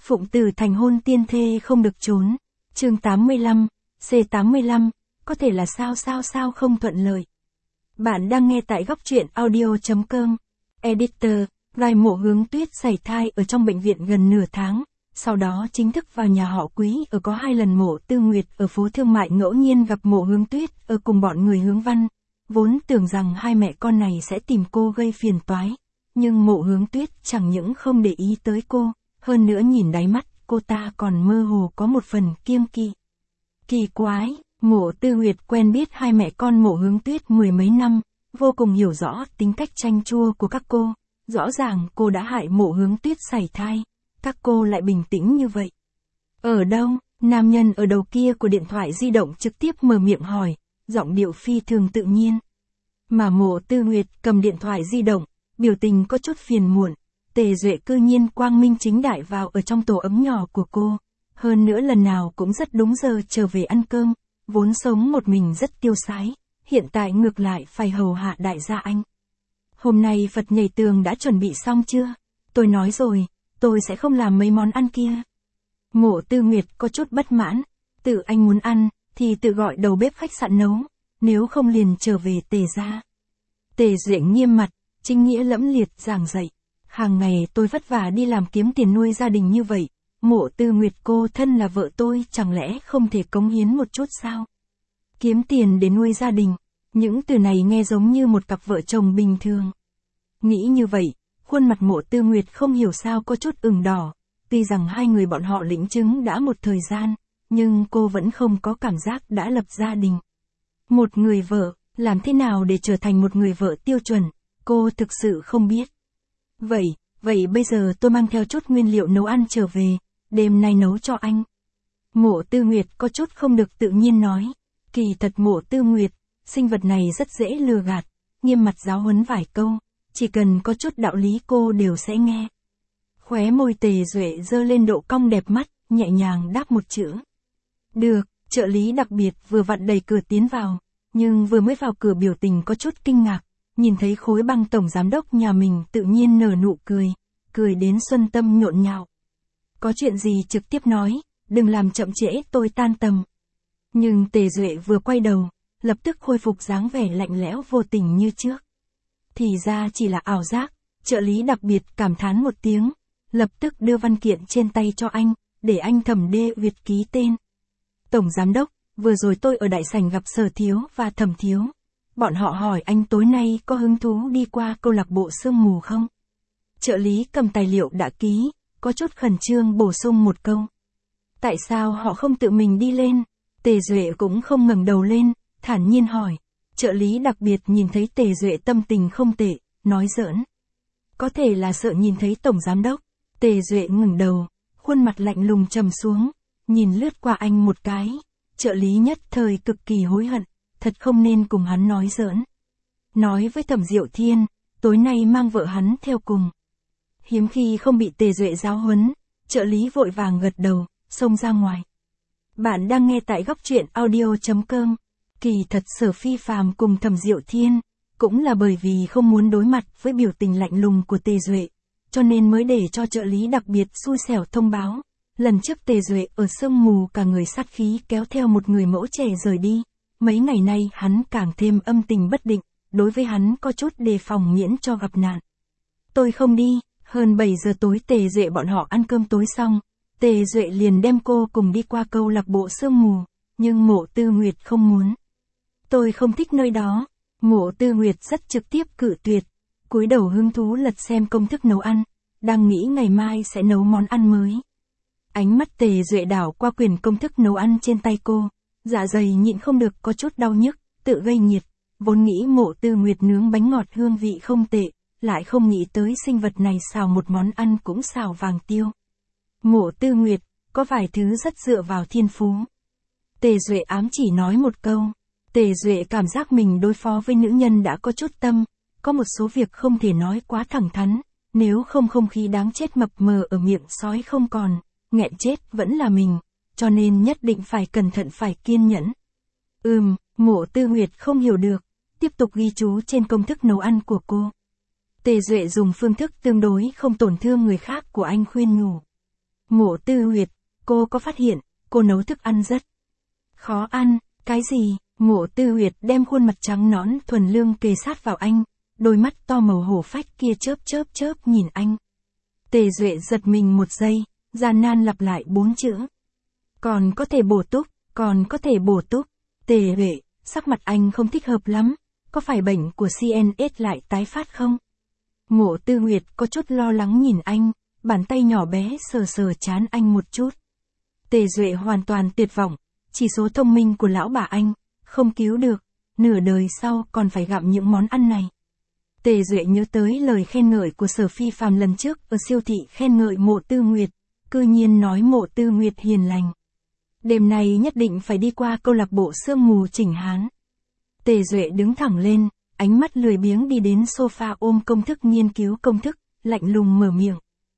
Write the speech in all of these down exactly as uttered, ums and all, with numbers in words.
Phụng tử thành hôn tiên thê không được trốn. Chương tám mươi lăm, C tám mươi lăm, có thể là sao sao sao không thuận lợi. Bạn đang nghe tại góc truyện audio.com. Editor, Rai Mộ Hướng Tuyết sảy thai ở trong bệnh viện gần nửa tháng, sau đó chính thức vào nhà họ Quý ở có hai lần. Mộ Tư Nguyệt ở phố thương mại ngẫu nhiên gặp Mộ Hướng Tuyết ở cùng bọn người Hướng Văn, vốn tưởng rằng hai mẹ con này sẽ tìm cô gây phiền toái, nhưng Mộ Hướng Tuyết chẳng những không để ý tới cô, hơn nữa nhìn đáy mắt cô ta còn mơ hồ có một phần kiêng kỵ. Kỳ quái, Mộ Tư Nguyệt quen biết hai mẹ con Mộ Hướng Tuyết mười mấy năm, vô cùng hiểu rõ tính cách chanh chua của các cô. Rõ ràng cô đã hại Mộ Hướng Tuyết sảy thai, các cô lại bình tĩnh như vậy. Ở đâu? Nam nhân ở đầu kia của điện thoại di động trực tiếp mở miệng hỏi, giọng điệu phi thường tự nhiên. Mà Mộ Tư Nguyệt cầm điện thoại di động, biểu tình có chút phiền muộn. Tề Duệ cư nhiên quang minh chính đại vào ở trong tổ ấm nhỏ của cô, hơn nữa lần nào cũng rất đúng giờ trở về ăn cơm, vốn sống một mình rất tiêu sái, hiện tại ngược lại phải hầu hạ đại gia anh. Hôm nay Phật nhảy tường đã chuẩn bị xong chưa? Tôi nói rồi, tôi sẽ không làm mấy món ăn kia. Mộ Tư Nguyệt có chút bất mãn, tự anh muốn ăn, thì tự gọi đầu bếp khách sạn nấu, nếu không liền trở về Tề gia. Tề Duệ nghiêm mặt, chính nghĩa lẫm liệt giảng dạy. Hàng ngày tôi vất vả đi làm kiếm tiền nuôi gia đình như vậy, Mộ Tư Nguyệt cô thân là vợ tôi chẳng lẽ không thể cống hiến một chút sao? Kiếm tiền để nuôi gia đình, những từ này nghe giống như một cặp vợ chồng bình thường. Nghĩ như vậy, khuôn mặt Mộ Tư Nguyệt không hiểu sao có chút ửng đỏ, tuy rằng hai người bọn họ lĩnh chứng đã một thời gian, nhưng cô vẫn không có cảm giác đã lập gia đình. Một người vợ, làm thế nào để trở thành một người vợ tiêu chuẩn, cô thực sự không biết. Vậy, vậy bây giờ tôi mang theo chút nguyên liệu nấu ăn trở về, đêm nay nấu cho anh. Mộ Tư Nguyệt có chút không được tự nhiên nói. Kỳ thật Mộ Tư Nguyệt, sinh vật này rất dễ lừa gạt, nghiêm mặt giáo huấn vài câu, chỉ cần có chút đạo lý cô đều sẽ nghe. Khóe môi Tề Duệ giơ lên độ cong đẹp mắt, nhẹ nhàng đáp một chữ. Được, trợ lý đặc biệt vừa vặn đẩy cửa tiến vào, nhưng vừa mới vào cửa biểu tình có chút kinh ngạc. Nhìn thấy Khối Băng tổng giám đốc nhà mình tự nhiên nở nụ cười, cười đến xuân tâm nhộn nhạo. Có chuyện gì trực tiếp nói, đừng làm chậm trễ tôi tan tầm. Nhưng Tề Duệ vừa quay đầu, lập tức khôi phục dáng vẻ lạnh lẽo vô tình như trước. Thì ra chỉ là ảo giác, trợ lý đặc biệt cảm thán một tiếng, lập tức đưa văn kiện trên tay cho anh, để anh Thẩm Đê Việt ký tên. Tổng giám đốc, vừa rồi tôi ở đại sảnh gặp Sở Thiếu và Thẩm Thiếu. Bọn họ hỏi anh tối nay có hứng thú đi qua câu lạc bộ sương mù không? Trợ lý cầm tài liệu đã ký, có chút khẩn trương bổ sung một câu. Tại sao họ không tự mình đi lên? Tề Duệ cũng không ngẩng đầu lên, thản nhiên hỏi. Trợ lý đặc biệt nhìn thấy Tề Duệ tâm tình không tệ, nói giỡn. Có thể là sợ nhìn thấy tổng giám đốc. Tề Duệ ngẩng đầu, khuôn mặt lạnh lùng trầm xuống, nhìn lướt qua anh một cái. Trợ lý nhất thời cực kỳ hối hận. Thật không nên cùng hắn nói giỡn. Nói với Thẩm Diệu Thiên, tối nay mang vợ hắn theo cùng. Hiếm khi không bị Tề Duệ giáo huấn, trợ lý vội vàng gật đầu, xông ra ngoài. Bạn đang nghe tại góc truyện audio.com. Kỳ thật Sở Phi Phàm cùng Thẩm Diệu Thiên, cũng là bởi vì không muốn đối mặt với biểu tình lạnh lùng của Tề Duệ, cho nên mới để cho trợ lý đặc biệt xui xẻo thông báo. Lần trước Tề Duệ ở sương mù cả người sát khí kéo theo một người mẫu trẻ rời đi. Mấy ngày nay hắn càng thêm âm tình bất định, đối với hắn có chút đề phòng miễn cho gặp nạn. Tôi không đi, hơn bảy giờ tối Tề Duệ bọn họ ăn cơm tối xong, Tề Duệ liền đem cô cùng đi qua câu lạc bộ sương mù, nhưng Mộ Tư Nguyệt không muốn. Tôi không thích nơi đó, Mộ Tư Nguyệt rất trực tiếp cự tuyệt, cúi đầu hứng thú lật xem công thức nấu ăn, đang nghĩ ngày mai sẽ nấu món ăn mới. Ánh mắt Tề Duệ đảo qua quyển công thức nấu ăn trên tay cô. Dạ dày nhịn không được có chút đau nhức, tự gây nhiệt, vốn nghĩ Mộ Tư Nguyệt nướng bánh ngọt hương vị không tệ, lại không nghĩ tới sinh vật này xào một món ăn cũng xào vàng tiêu. Mộ Tư Nguyệt, có vài thứ rất dựa vào thiên phú. Tề Duệ ám chỉ nói một câu, Tề Duệ cảm giác mình đối phó với nữ nhân đã có chút tâm, có một số việc không thể nói quá thẳng thắn, nếu không không khí đáng chết mập mờ ở miệng sói không còn, nghẹn chết vẫn là mình. Cho nên nhất định phải cẩn thận phải kiên nhẫn. Ừm, Mộ Tư Nguyệt không hiểu được, tiếp tục ghi chú trên công thức nấu ăn của cô. Tề Duệ dùng phương thức tương đối không tổn thương người khác của anh khuyên nhủ. Mộ Tư Nguyệt, cô có phát hiện, cô nấu thức ăn rất khó ăn, cái gì? Mộ Tư Nguyệt đem khuôn mặt trắng nõn thuần lương kề sát vào anh, đôi mắt to màu hổ phách kia chớp chớp chớp nhìn anh. Tề Duệ giật mình một giây, gian nan lặp lại bốn chữ. Còn có thể bổ túc, còn có thể bổ túc. Tề Duệ, sắc mặt anh không thích hợp lắm, có phải bệnh của xê en ét lại tái phát không? Mộ Tư Nguyệt có chút lo lắng nhìn anh, bàn tay nhỏ bé sờ sờ trán anh một chút. Tề Duệ hoàn toàn tuyệt vọng, chỉ số thông minh của lão bà anh, không cứu được, nửa đời sau còn phải gặm những món ăn này. Tề Duệ nhớ tới lời khen ngợi của Sở Phi Phàm lần trước ở siêu thị khen ngợi Mộ Tư Nguyệt, cư nhiên nói Mộ Tư Nguyệt hiền lành. Đêm nay nhất định phải đi qua câu lạc bộ sương mù Chỉnh Hán. Tề Duệ đứng thẳng lên, ánh mắt lười biếng đi đến sofa ôm công thức nghiên cứu công thức, lạnh lùng mở miệng.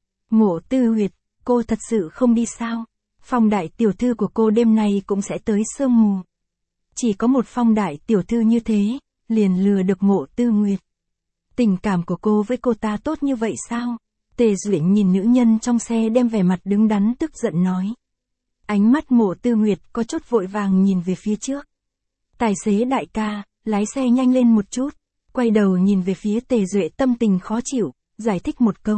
Mộ Tư Nguyệt, cô thật sự không đi sao? Phong đại tiểu thư của cô đêm nay cũng sẽ tới sương mù. Chỉ có một phong đại tiểu thư như thế, liền lừa được Mộ Tư Nguyệt. Tình cảm của cô với cô ta tốt như vậy sao? Tề Duệ nhìn nữ nhân trong xe đem vẻ mặt đứng đắn tức giận nói. Ánh mắt Mộ Tư Nguyệt có chút vội vàng nhìn về phía trước. Tài xế đại ca, lái xe nhanh lên một chút. Quay đầu nhìn về phía Tề Duệ tâm tình khó chịu, giải thích một câu.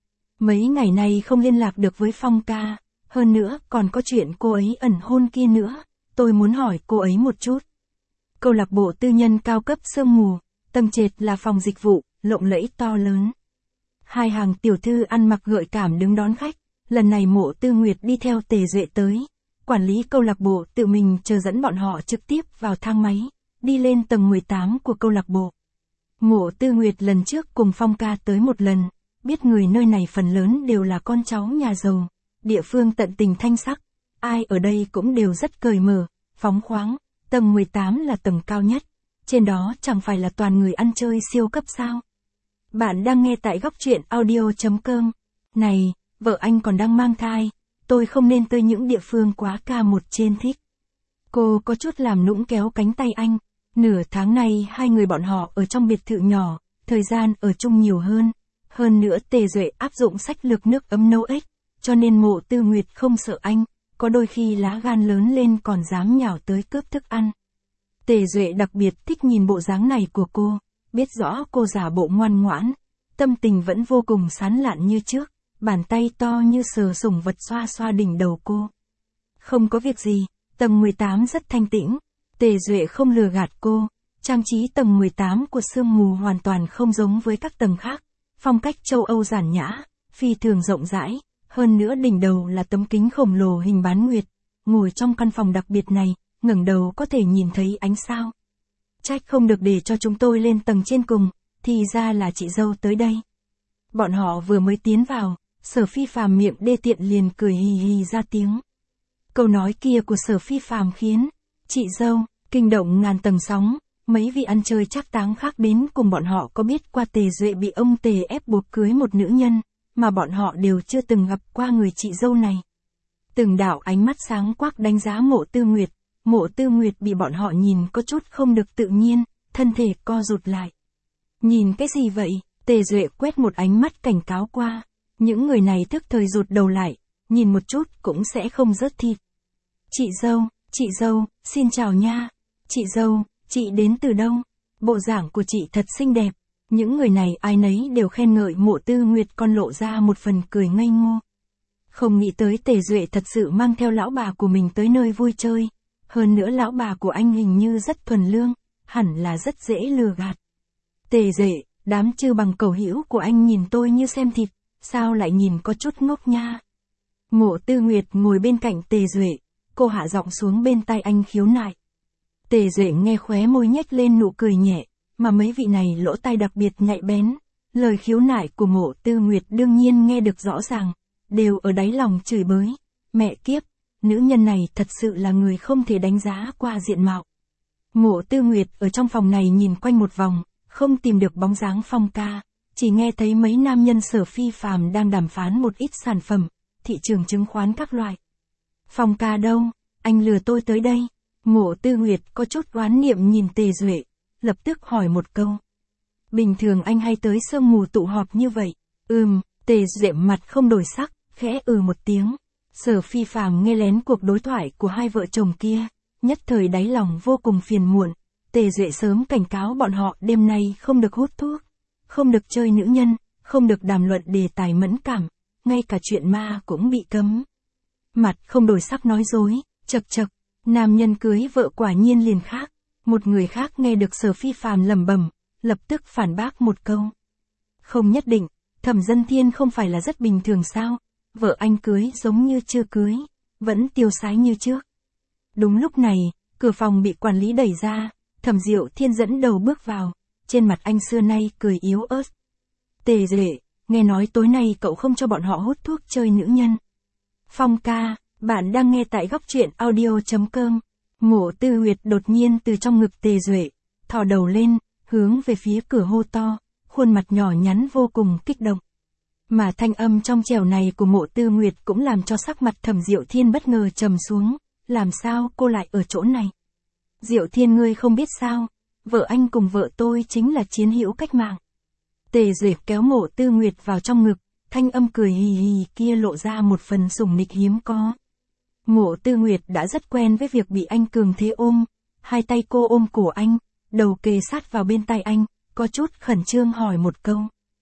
Mấy ngày nay không liên lạc được với Phong ca, hơn nữa còn có chuyện cô ấy ẩn hôn kia nữa, tôi muốn hỏi cô ấy một chút. Câu lạc bộ tư nhân cao cấp sương mù, tầng trệt là phòng dịch vụ, lộng lẫy to lớn. Hai hàng tiểu thư ăn mặc gợi cảm đứng đón khách, lần này Mộ Tư Nguyệt đi theo Tề Duệ tới. Quản lý câu lạc bộ tự mình chờ dẫn bọn họ trực tiếp vào thang máy, đi lên tầng mười tám của câu lạc bộ. Mộ Tư Nguyệt lần trước cùng Phong ca tới một lần, biết người nơi này phần lớn đều là con cháu nhà giàu, địa phương tận tình thanh sắc, ai ở đây cũng đều rất cởi mở, phóng khoáng, tầng mười tám là tầng cao nhất, trên đó chẳng phải là toàn người ăn chơi siêu cấp sao. Bạn đang nghe tại góc truyện audio chấm com. Này, vợ anh còn đang mang thai, tôi không nên tới những địa phương quá ca một trên thích. Cô có chút làm nũng kéo cánh tay anh, nửa tháng này hai người bọn họ ở trong biệt thự nhỏ, thời gian ở chung nhiều hơn. Hơn nữa Tề Duệ áp dụng sách lược nước ấm nấu ếch, cho nên Mộ Tư Nguyệt không sợ anh, có đôi khi lá gan lớn lên còn dám nhào tới cướp thức ăn. Tề Duệ đặc biệt thích nhìn bộ dáng này của cô, biết rõ cô giả bộ ngoan ngoãn, tâm tình vẫn vô cùng sán lạn như trước, bàn tay to như sờ sủng vật xoa xoa đỉnh đầu cô. Không có việc gì, tầng mười tám rất thanh tĩnh, Tề Duệ không lừa gạt cô, trang trí tầng mười tám của sương mù hoàn toàn không giống với các tầng khác, phong cách châu Âu giản nhã, phi thường rộng rãi, hơn nữa đỉnh đầu là tấm kính khổng lồ hình bán nguyệt, ngồi trong căn phòng đặc biệt này, ngẩng đầu có thể nhìn thấy ánh sao. Trách không được để cho chúng tôi lên tầng trên cùng, thì ra là chị dâu tới đây. Bọn họ vừa mới tiến vào, Sở Phi Phàm miệng đê tiện liền cười hì hì ra tiếng. Câu nói kia của Sở Phi Phàm khiến chị dâu kinh động ngàn tầng sóng, mấy vị ăn chơi trác táng khác đến cùng bọn họ có biết qua Tề Duệ bị ông Tề ép buộc cưới một nữ nhân, mà bọn họ đều chưa từng gặp qua người chị dâu này. Từng đạo ánh mắt sáng quắc đánh giá Mộ Tư Nguyệt, Mộ Tư Nguyệt bị bọn họ nhìn có chút không được tự nhiên, thân thể co rụt lại. Nhìn cái gì vậy? Tề Duệ quét một ánh mắt cảnh cáo qua. Những người này thức thời rụt đầu lại, nhìn một chút cũng sẽ không rớt thịt. Chị dâu, chị dâu, xin chào nha. Chị dâu, chị đến từ đâu? Bộ dạng của chị thật xinh đẹp. Những người này ai nấy đều khen ngợi Mộ Tư Nguyệt, còn lộ ra một phần cười ngây ngô. Không nghĩ tới Tề Duệ thật sự mang theo lão bà của mình tới nơi vui chơi. Hơn nữa lão bà của anh hình như rất thuần lương, hẳn là rất dễ lừa gạt. Tề Duệ, đám chư bằng cầu hữu của anh nhìn tôi như xem thịt, sao lại nhìn có chút ngốc nha. Mộ Tư Nguyệt ngồi bên cạnh Tề Duệ, cô hạ giọng xuống bên tai anh khiếu nại. Tề Duệ nghe khóe môi nhếch lên nụ cười nhẹ, mà mấy vị này lỗ tai đặc biệt nhạy bén, lời khiếu nại của Mộ Tư Nguyệt đương nhiên nghe được rõ ràng, đều ở đáy lòng chửi bới, mẹ kiếp, nữ nhân này thật sự là người không thể đánh giá qua diện mạo. Mộ Tư Nguyệt ở trong phòng này nhìn quanh một vòng, không tìm được bóng dáng Phong ca, chỉ nghe thấy mấy nam nhân Sở Phi Phàm đang đàm phán một ít sản phẩm, thị trường chứng khoán các loại. Phong ca đâu, anh lừa tôi tới đây. Mộ Tư Nguyệt có chút oán niệm nhìn Tề Duệ, lập tức hỏi một câu. Bình thường anh hay tới sương mù tụ họp như vậy. Ừm, Tề Duệ mặt không đổi sắc, khẽ ừ một tiếng, Sở Phi Phàm nghe lén cuộc đối thoại của hai vợ chồng kia, nhất thời đáy lòng vô cùng phiền muộn. Tề Duệ sớm cảnh cáo bọn họ đêm nay không được hút thuốc, không được chơi nữ nhân, không được đàm luận đề tài mẫn cảm, ngay cả chuyện ma cũng bị cấm. Mặt không đổi sắc nói dối, chật chật, nam nhân cưới vợ quả nhiên liền khác. Một người khác nghe được Sở Phi Phàm lẩm bẩm, lập tức phản bác một câu. Không nhất định, Thẩm Dân Thiên không phải là rất bình thường sao? Vợ anh cưới giống như chưa cưới, vẫn tiêu sái như trước. Đúng lúc này, cửa phòng bị quản lý đẩy ra, Thẩm Diệu Thiên dẫn đầu bước vào, trên mặt anh xưa nay cười yếu ớt. Tề Duệ, nghe nói tối nay cậu không cho bọn họ hút thuốc chơi nữ nhân. Phong ca, bạn đang nghe tại góc truyện audio chấm com. Mộ Tư Huyệt đột nhiên từ trong ngực Tề Duệ, thò đầu lên, hướng về phía cửa hô to, khuôn mặt nhỏ nhắn vô cùng kích động. Mà thanh âm trong trẻo này của Mộ Tư Nguyệt cũng làm cho sắc mặt Thẩm Diệu Thiên bất ngờ trầm xuống, làm sao cô lại ở chỗ này? Diệu Thiên ngươi không biết sao, vợ anh cùng vợ tôi chính là chiến hữu cách mạng. Tề Duệ kéo Mộ Tư Nguyệt vào trong ngực, thanh âm cười hì hì kia lộ ra một phần sủng nịch hiếm có. Mộ Tư Nguyệt đã rất quen với việc bị anh cường thế ôm, hai tay cô ôm cổ anh, đầu kề sát vào bên tai anh, có chút khẩn trương hỏi một câu.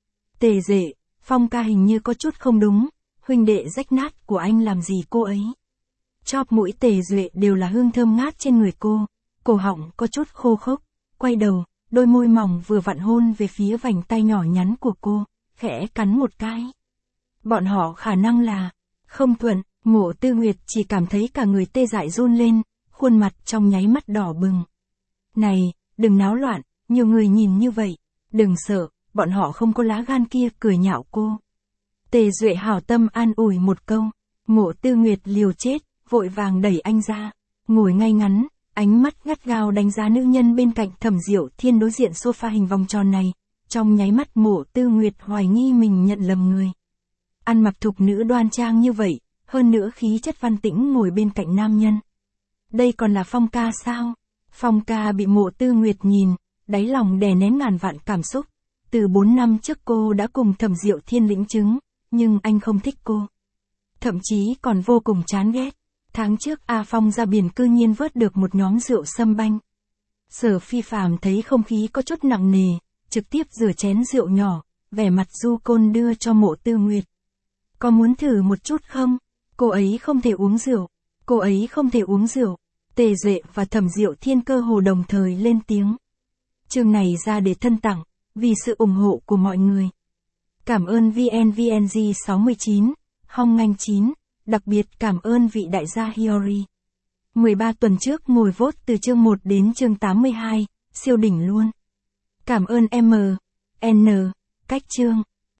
Tề Duệ, Phong ca hình như có chút không đúng, huynh đệ rách nát của anh làm gì cô ấy? Chóp mũi Tề Duệ đều là hương thơm ngát trên người cô, cổ họng có chút khô khốc, quay đầu, đôi môi mỏng vừa vặn hôn về phía vành tay nhỏ nhắn của cô, khẽ cắn một cái. Bọn họ khả năng là không thuận. Mộ Tư Nguyệt chỉ cảm thấy cả người tê dại run lên, khuôn mặt trong nháy mắt đỏ bừng. Này, đừng náo loạn, nhiều người nhìn như vậy, đừng sợ, bọn họ không có lá gan kia cười nhạo cô. Tề Duệ hảo tâm an ủi một câu, Mộ Tư Nguyệt liều chết, vội vàng đẩy anh ra, ngồi ngay ngắn, ánh mắt gắt gao đánh giá nữ nhân bên cạnh Thẩm Diệu Thiên đối diện sofa hình vòng tròn này, trong nháy mắt Mộ Tư Nguyệt hoài nghi mình nhận lầm người. Ăn mặc thục nữ đoan trang như vậy, hơn nữa khí chất văn tĩnh ngồi bên cạnh nam nhân. Đây còn là Phong ca sao? Phong ca bị Mộ Tư Nguyệt nhìn, đáy lòng đè nén ngàn vạn cảm xúc. Từ bốn năm trước cô đã cùng Thẩm Diệu Thiên lĩnh chứng, nhưng anh không thích cô. Thậm chí còn vô cùng chán ghét. Tháng trước A Phong ra biển cư nhiên vớt được một nhóm rượu sâm banh. Sở Phi Phàm thấy không khí có chút nặng nề, trực tiếp rửa chén rượu nhỏ, vẻ mặt du côn đưa cho Mộ Tư Nguyệt. Có muốn thử một chút không? Cô ấy không thể uống rượu. Cô ấy không thể uống rượu. Tề Duệ và Thẩm Diệu Thiên cơ hồ đồng thời lên tiếng. Chương này ra để thân tặng, vì sự ủng hộ của mọi người. Cảm ơn vê en vê en giê sáu mươi chín, Hong Nganh chín, đặc biệt cảm ơn vị đại gia Hiyori. mười ba tuần trước ngồi vote từ chương một đến chương tám mươi hai, siêu đỉnh luôn. Cảm ơn M, N, cách chương.